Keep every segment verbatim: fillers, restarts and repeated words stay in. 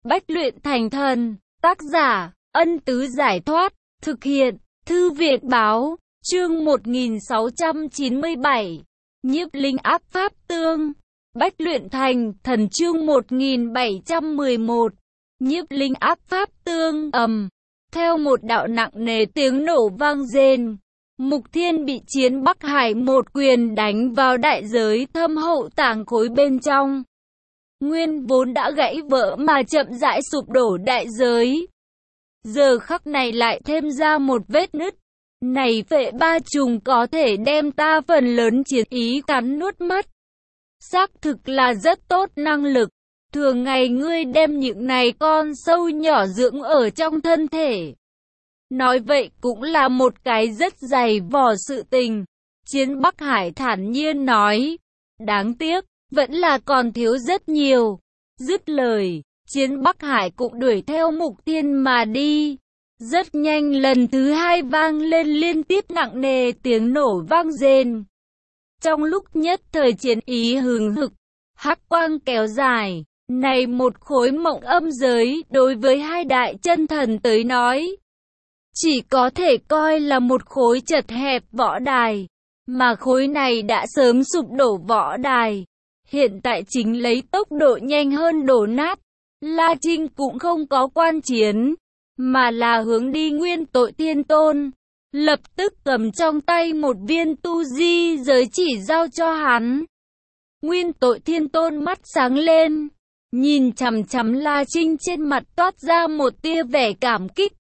Bách luyện thành thần. Tác giả, Ân Tứ Giải Thoát. Thực hiện, Thư Việt Báo. Chương một nghìn sáu trăm chín mươi bảy. Nhiếp linh áp pháp tương. Bách luyện thành thần. Chương một nghìn bảy trăm mười một. Nhiếp linh áp pháp tương. Ầm. Theo một đạo nặng nề tiếng nổ vang rền, Mục Thiên bị Chiến Bắc Hải một quyền đánh vào đại giới thâm hậu tảng khối bên trong. Nguyên vốn đã gãy vỡ mà chậm rãi sụp đổ đại giới, giờ khắc này lại thêm ra một vết nứt. Này phệ ba trùng có thể đem ta phần lớn chiến ý cắn nuốt mất. Xác thực là rất tốt năng lực. Thường ngày ngươi đem những này con sâu nhỏ dưỡng ở trong thân thể. Nói vậy cũng là một cái rất dày vò sự tình. Chiến Bắc Hải thản nhiên nói. Đáng tiếc, vẫn là còn thiếu rất nhiều. Dứt lời, Chiến Bắc Hải cũng đuổi theo Mục Thiên mà đi. Rất nhanh lần thứ hai vang lên liên tiếp nặng nề tiếng nổ vang rền. Trong lúc nhất thời chiến ý hừng hực, hắc quang kéo dài. Này một khối mộng âm giới đối với hai đại chân thần tới nói, chỉ có thể coi là một khối chật hẹp võ đài. Mà khối này đã sớm sụp đổ võ đài, hiện tại chính lấy tốc độ nhanh hơn đổ nát. La Trinh cũng không có quan chiến, mà là hướng đi Nguyên Tội Thiên Tôn. Lập tức cầm trong tay một viên tu di giới chỉ giao cho hắn. Nguyên Tội Thiên Tôn mắt sáng lên, nhìn chằm chằm La Trinh, trên mặt toát ra một tia vẻ cảm kích.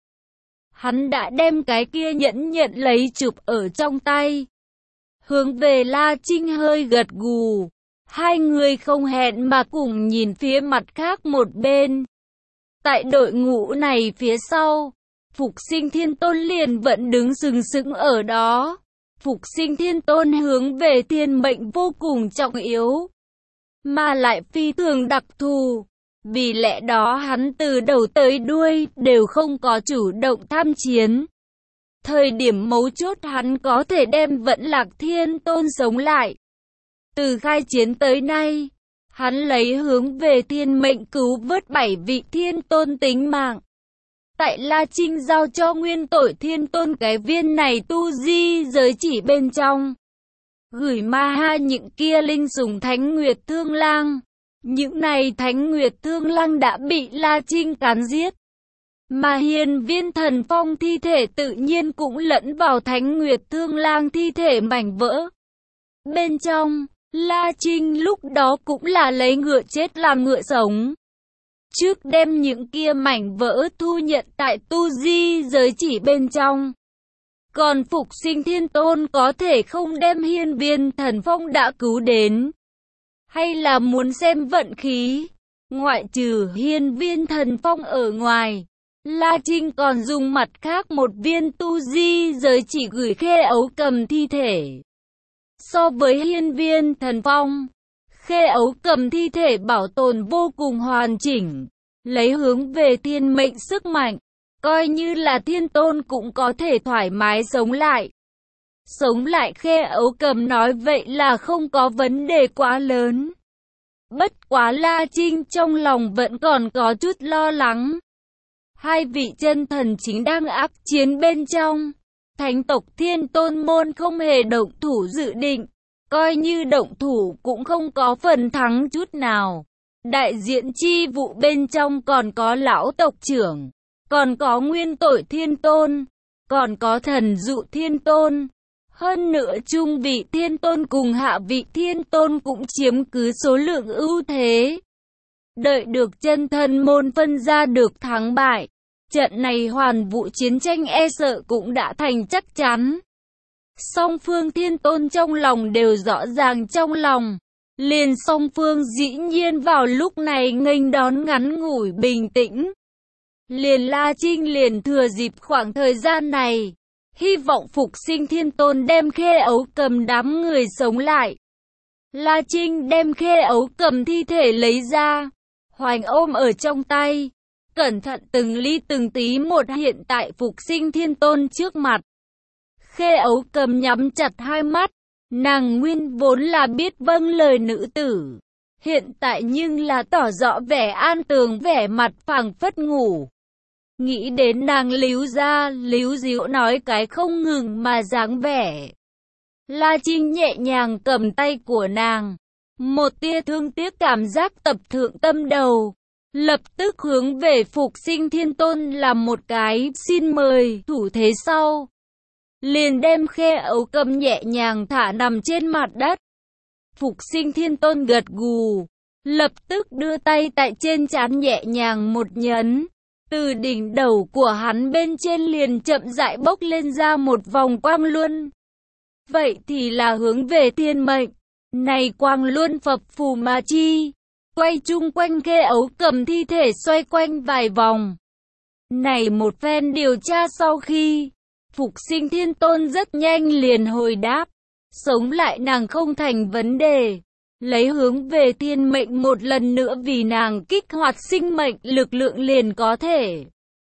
Hắn đã đem cái kia nhẫn nhận lấy chụp ở trong tay. Hướng về La Trinh hơi gật gù. Hai người không hẹn mà cùng nhìn phía mặt khác một bên. Tại đội ngũ này phía sau, Phục Sinh Thiên Tôn liền vẫn đứng sừng sững ở đó. Phục Sinh Thiên Tôn hướng về thiên mệnh vô cùng trọng yếu, mà lại phi thường đặc thù. Vì lẽ đó hắn từ đầu tới đuôi đều không có chủ động tham chiến. Thời điểm mấu chốt hắn có thể đem Vẫn Lạc Thiên Tôn sống lại. Từ khai chiến tới nay, hắn lấy hướng về thiên mệnh cứu vớt bảy vị thiên tôn tính mạng. Tại La Trinh giao cho Nguyên Tội Thiên Tôn cái viên này tu di giới chỉ bên trong, gửi ma ha những kia linh sủng Thánh Nguyệt Thương Lang. Những này Thánh Nguyệt Thương Lang đã bị La Trinh cắn giết, mà Hiên Viên Thần Phong thi thể tự nhiên cũng lẫn vào Thánh Nguyệt Thương Lang thi thể mảnh vỡ bên trong. La Trinh lúc đó cũng là lấy ngựa chết làm ngựa sống, trước đem những kia mảnh vỡ thu nhận tại tu di giới chỉ bên trong. Còn Phục Sinh Thiên Tôn có thể không đem Hiên Viên Thần Phong đã cứu đến, hay là muốn xem vận khí. Ngoại trừ Hiên Viên Thần Phong ở ngoài, La Trinh còn dùng mặt khác một viên tu di giới chỉ gửi Khê Ấu Cầm thi thể. So với Hiên Viên Thần Phong, Khê Ấu Cầm thi thể bảo tồn vô cùng hoàn chỉnh, lấy hướng về thiên mệnh sức mạnh, coi như là thiên tôn cũng có thể thoải mái sống lại. Sống lại Khê Ấu Cầm nói vậy là không có vấn đề quá lớn. Bất quá La Trinh trong lòng vẫn còn có chút lo lắng. Hai vị chân thần chính đang ác chiến bên trong. Thánh tộc Thiên Tôn môn không hề động thủ dự định, coi như động thủ cũng không có phần thắng chút nào. Đại diện chi vụ bên trong còn có lão tộc trưởng, còn có Nguyên Tội Thiên Tôn, còn có Thần Dụ Thiên Tôn. Hơn nữa trung vị Thiên Tôn cùng hạ vị Thiên Tôn cũng chiếm cứ số lượng ưu thế. Đợi được chân thần môn phân ra được thắng bại, trận này hoàn vụ chiến tranh e sợ cũng đã thành chắc chắn. Song phương Thiên Tôn trong lòng đều rõ ràng trong lòng. Liền song phương dĩ nhiên vào lúc này nghênh đón ngắn ngủi bình tĩnh. Liền La Trinh liền thừa dịp khoảng thời gian này, hy vọng Phục Sinh Thiên Tôn đem Khê Ấu Cầm đám người sống lại. La Trinh đem Khê Ấu Cầm thi thể lấy ra, hoành ôm ở trong tay, cẩn thận từng ly từng tí một hiện tại Phục Sinh Thiên Tôn trước mặt. Khê Ấu Cầm nhắm chặt hai mắt, nàng nguyên vốn là biết vâng lời nữ tử, hiện tại nhưng là tỏ rõ vẻ an tường, vẻ mặt phảng phất ngủ. Nghĩ đến nàng líu ra, líu díu nói cái không ngừng mà dáng vẻ. La Trinh nhẹ nhàng cầm tay của nàng. Một tia thương tiếc cảm giác tập thượng tâm đầu. Lập tức hướng về Phục Sinh Thiên Tôn làm một cái xin mời thủ thế sau. Liền đem khe ấu cầm nhẹ nhàng thả nằm trên mặt đất. Phục Sinh Thiên Tôn gật gù. Lập tức đưa tay tại trên trán nhẹ nhàng một nhấn. Từ đỉnh đầu của hắn bên trên liền chậm rãi bốc lên ra một vòng quang luân. Vậy thì là hướng về thiên mệnh. Này quang luân phập phù mà chi. Quay chung quanh khe ấu cầm thi thể xoay quanh vài vòng. Này một phen điều tra sau khi. Phục Sinh Thiên Tôn rất nhanh liền hồi đáp. Sống lại nàng không thành vấn đề. Lấy hướng về thiên mệnh một lần nữa vì nàng kích hoạt sinh mệnh lực lượng liền có thể.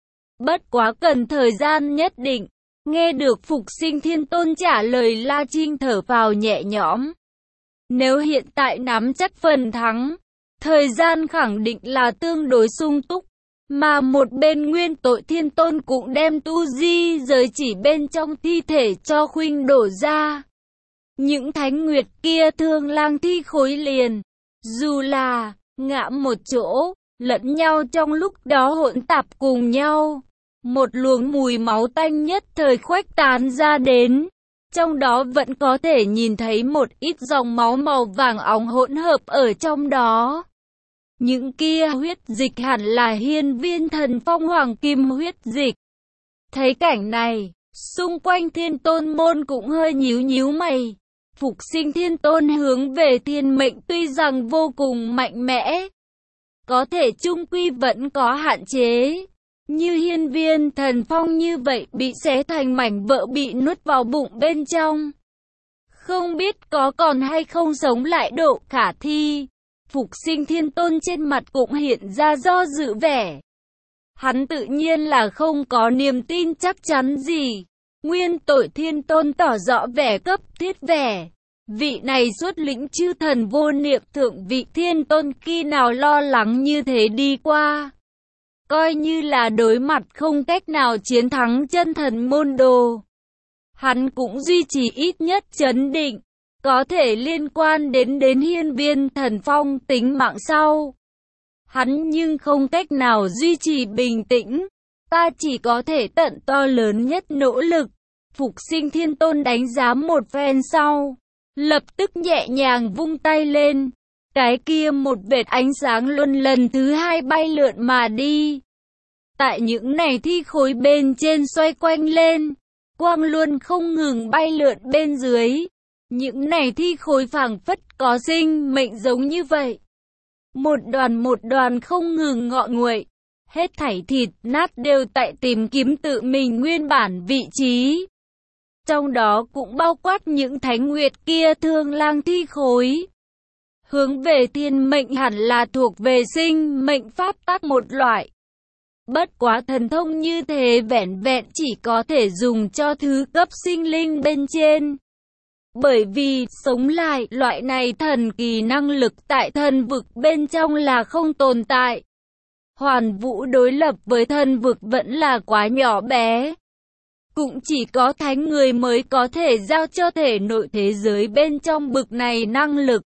Bất quá cần thời gian nhất định. Nghe được Phục Sinh Thiên Tôn trả lời, La Trinh thở vào nhẹ nhõm. Nếu hiện tại nắm chắc phần thắng, thời gian khẳng định là tương đối sung túc. Mà một bên Nguyên Tội Thiên Tôn cũng đem tu di giới chỉ bên trong thi thể cho khuynh đổ ra. Những thánh nguyệt kia Thương Lang thi khối liền, dù là ngã một chỗ, lẫn nhau trong lúc đó hỗn tạp cùng nhau. Một luồng mùi máu tanh nhất thời khuếch tán ra đến. Trong đó vẫn có thể nhìn thấy một ít dòng máu màu vàng óng hỗn hợp ở trong đó. Những kia huyết dịch hẳn là hiên viên thần phong hoàng kim huyết dịch. Thấy cảnh này, xung quanh Thiên Tôn môn cũng hơi nhíu nhíu mày. Phục Sinh Thiên Tôn hướng về thiên mệnh tuy rằng vô cùng mạnh mẽ, có thể chung quy vẫn có hạn chế. Như hiên viên thần phong như vậy bị xé thành mảnh vỡ bị nuốt vào bụng bên trong. Không biết có còn hay không sống lại độ khả thi. Phục Sinh Thiên Tôn trên mặt cũng hiện ra do dự vẻ. Hắn tự nhiên là không có niềm tin chắc chắn gì. Nguyên Tội Thiên Tôn tỏ rõ vẻ cấp thiết vẻ. Vị này xuất lĩnh chư thần vô niệm thượng vị Thiên Tôn khi nào lo lắng như thế đi qua. Coi như là đối mặt không cách nào chiến thắng chân thần môn đồ. Hắn cũng duy trì ít nhất chấn định. Có thể liên quan đến đến hiên viên thần phong tính mạng sau. Hắn nhưng không cách nào duy trì bình tĩnh. Ta chỉ có thể tận to lớn nhất nỗ lực. Phục Sinh Thiên Tôn đánh giá một phen sau. Lập tức nhẹ nhàng vung tay lên. Cái kia một vệt ánh sáng luân lần thứ hai bay lượn mà đi. Tại những này thi khối bên trên xoay quanh lên. Quang luôn không ngừng bay lượn bên dưới. Những này thi khối phảng phất có sinh mệnh giống như vậy. Một đoàn một đoàn không ngừng ngọ nguậy. Hết thảy thịt nát đều tại tìm kiếm tự mình nguyên bản vị trí. Trong đó cũng bao quát những thánh nguyệt kia Thương Lang thi khối. Hướng về thiên mệnh hẳn là thuộc về sinh mệnh pháp tắc một loại. Bất quá thần thông như thế vẻn vẹn chỉ có thể dùng cho thứ cấp sinh linh bên trên. Bởi vì sống lại loại này thần kỳ năng lực tại thần vực bên trong là không tồn tại. Hoàn vũ đối lập với thần vực vẫn là quá nhỏ bé. Cũng chỉ có thánh người mới có thể giao cho thể nội thế giới bên trong bực này năng lực.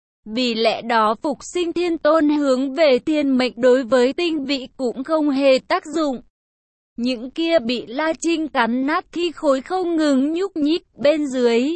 Vì lẽ đó Phục Sinh Thiên Tôn hướng về thiên mệnh đối với tinh vị cũng không hề tác dụng. Những kia bị La Trinh cắn nát thi khối không ngừng nhúc nhích bên dưới.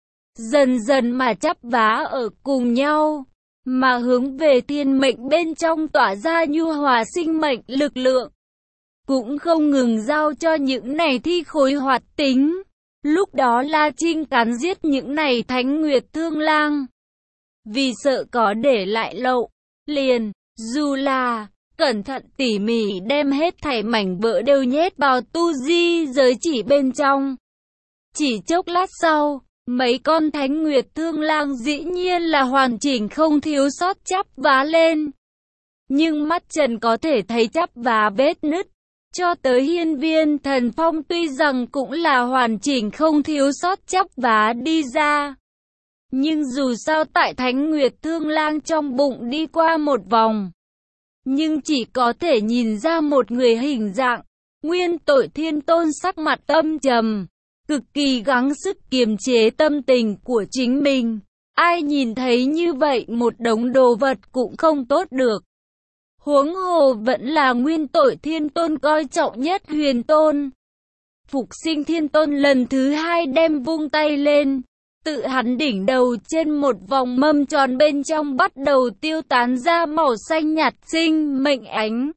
Dần dần mà chắp vá ở cùng nhau. Mà hướng về thiên mệnh bên trong tỏa ra nhu hòa sinh mệnh lực lượng. Cũng không ngừng giao cho những này thi khối hoạt tính. Lúc đó La Trinh cắn giết những này thánh nguyệt Thương Lang. Vì sợ có để lại lậu, liền, dù là, cẩn thận tỉ mỉ đem hết thảy mảnh vỡ đều nhét vào tu di giới chỉ bên trong. Chỉ chốc lát sau, mấy con thánh nguyệt Thương Lang dĩ nhiên là hoàn chỉnh không thiếu sót chắp vá lên. Nhưng mắt trần có thể thấy chắp vá vết nứt. Cho tới hiên viên thần phong tuy rằng cũng là hoàn chỉnh không thiếu sót chắp vá đi ra. Nhưng dù sao tại Thánh Nguyệt Thương Lang trong bụng đi qua một vòng, nhưng chỉ có thể nhìn ra một người hình dạng. Nguyên Tội Thiên Tôn sắc mặt âm trầm, cực kỳ gắng sức kiềm chế tâm tình của chính mình. Ai nhìn thấy như vậy một đống đồ vật cũng không tốt được. Huống hồ vẫn là Nguyên Tội Thiên Tôn coi trọng nhất Huyền Tôn. Phục Sinh Thiên Tôn lần thứ hai đem vung tay lên, tự hắn đỉnh đầu trên một vòng mâm tròn bên trong bắt đầu tiêu tán ra màu xanh nhạt sinh mệnh ánh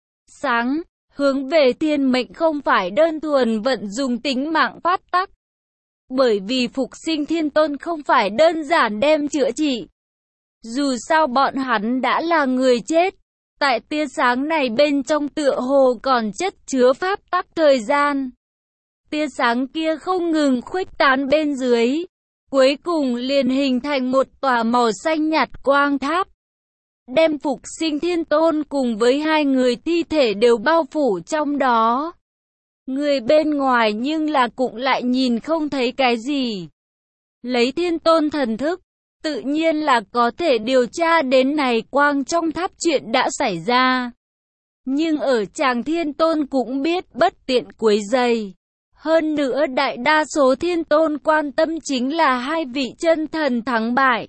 sáng, hướng về thiên mệnh không phải đơn thuần vận dùng tính mạng phát tắc. Bởi vì Phục Sinh Thiên Tôn không phải đơn giản đem chữa trị. Dù sao bọn hắn đã là người chết, tại tia sáng này bên trong tựa hồ còn chất chứa pháp tắc thời gian. Tia sáng kia không ngừng khuếch tán bên dưới, cuối cùng liền hình thành một tòa màu xanh nhạt quang tháp, đem Phục Sinh Thiên Tôn cùng với hai người thi thể đều bao phủ trong đó. Người bên ngoài nhưng là cũng lại nhìn không thấy cái gì. Lấy Thiên Tôn thần thức, tự nhiên là có thể điều tra đến này quang trong tháp chuyện đã xảy ra. Nhưng ở chàng Thiên Tôn cũng biết bất tiện quấy rầy. Hơn nữa đại đa số Thiên Tôn quan tâm chính là hai vị chân thần thắng bại.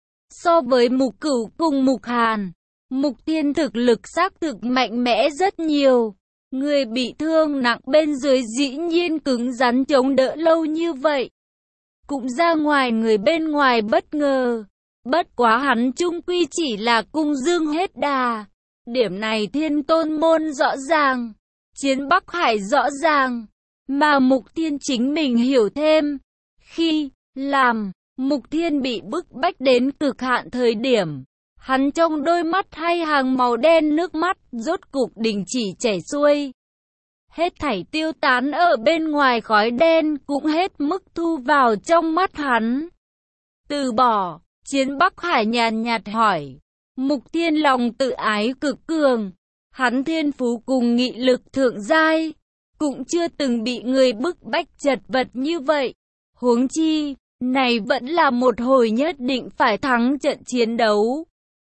So với Mục Cửu cùng Mục Hàn, Mục Thiên thực lực xác thực mạnh mẽ rất nhiều. Người bị thương nặng bên dưới dĩ nhiên cứng rắn chống đỡ lâu như vậy, cũng ra ngoài người bên ngoài bất ngờ. Bất quá hắn chung quy chỉ là cung dương hết đà. Điểm này Thiên Tôn môn rõ ràng, Chiến Bắc Hải rõ ràng, mà Mục Thiên chính mình hiểu thêm. Khi làm Mục Thiên bị bức bách đến cực hạn thời điểm, hắn trong đôi mắt hai hàng màu đen nước mắt rốt cục đình chỉ chảy xuôi. Hết thảy tiêu tán ở bên ngoài khói đen cũng hết mức thu vào trong mắt hắn. Từ bỏ, Chiến Bắc Hải nhàn nhạt hỏi. Mục Thiên lòng tự ái cực cường, hắn thiên phú cùng nghị lực thượng giai, cũng chưa từng bị người bức bách chật vật như vậy. Huống chi, này vẫn là một hồi nhất định phải thắng trận chiến đấu.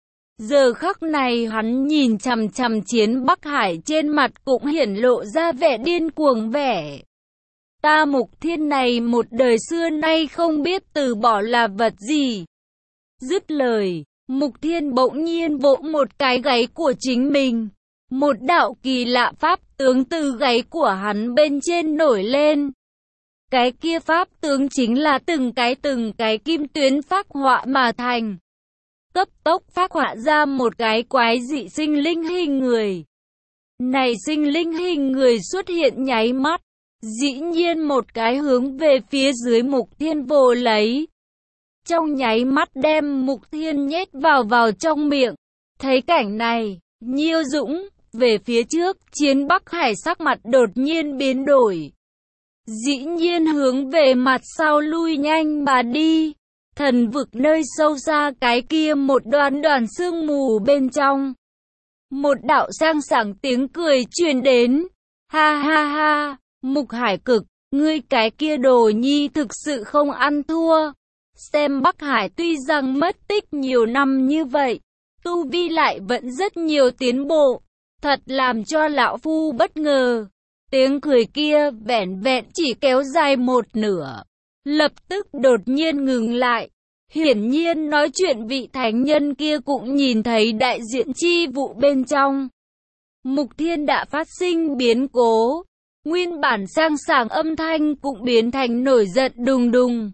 Giờ khắc này hắn nhìn chằm chằm Chiến Bắc Hải, trên mặt cũng hiển lộ ra vẻ điên cuồng vẻ. Ta Mục Thiên này một đời xưa nay không biết từ bỏ là vật gì. Dứt lời, Mục Thiên bỗng nhiên vỗ một cái gáy của chính mình. Một đạo kỳ lạ pháp tướng từ gáy của hắn bên trên nổi lên. Cái kia pháp tướng chính là từng cái từng cái kim tuyến phác họa mà thành. Cấp tốc phác họa ra một cái quái dị sinh linh hình người. Này sinh linh hình người xuất hiện nháy mắt, dĩ nhiên một cái hướng về phía dưới Mục Thiên vồ lấy. Trong nháy mắt đem Mục Thiên nhét vào vào trong miệng. Thấy cảnh này, Nhiêu Dũng về phía trước, Chiến Bắc Hải sắc mặt đột nhiên biến đổi. Dĩ nhiên hướng về mặt sau lui nhanh mà đi. Thần vực nơi sâu xa cái kia một đoàn đoàn sương mù bên trong. Một đạo sang sảng tiếng cười truyền đến. Ha ha ha, Mục Hải Cực, ngươi cái kia đồ nhi thực sự không ăn thua. Xem Bắc Hải tuy rằng mất tích nhiều năm như vậy, tu vi lại vẫn rất nhiều tiến bộ. Thật làm cho lão phu bất ngờ. Tiếng cười kia vẻn vẹn chỉ kéo dài một nửa, lập tức đột nhiên ngừng lại. Hiển nhiên nói chuyện vị thánh nhân kia cũng nhìn thấy đại diện chi vụ bên trong. Mục Thiên đã phát sinh biến cố, nguyên bản sang sảng âm thanh cũng biến thành nổi giận đùng đùng.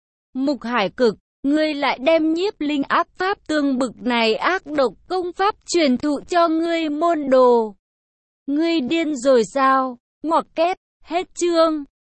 Mục Hải Cực, ngươi lại đem Nhiếp Linh ác pháp tương bực này ác độc công pháp truyền thụ cho ngươi môn đồ. Ngươi điên rồi sao? Ngoặc kép, hết chương.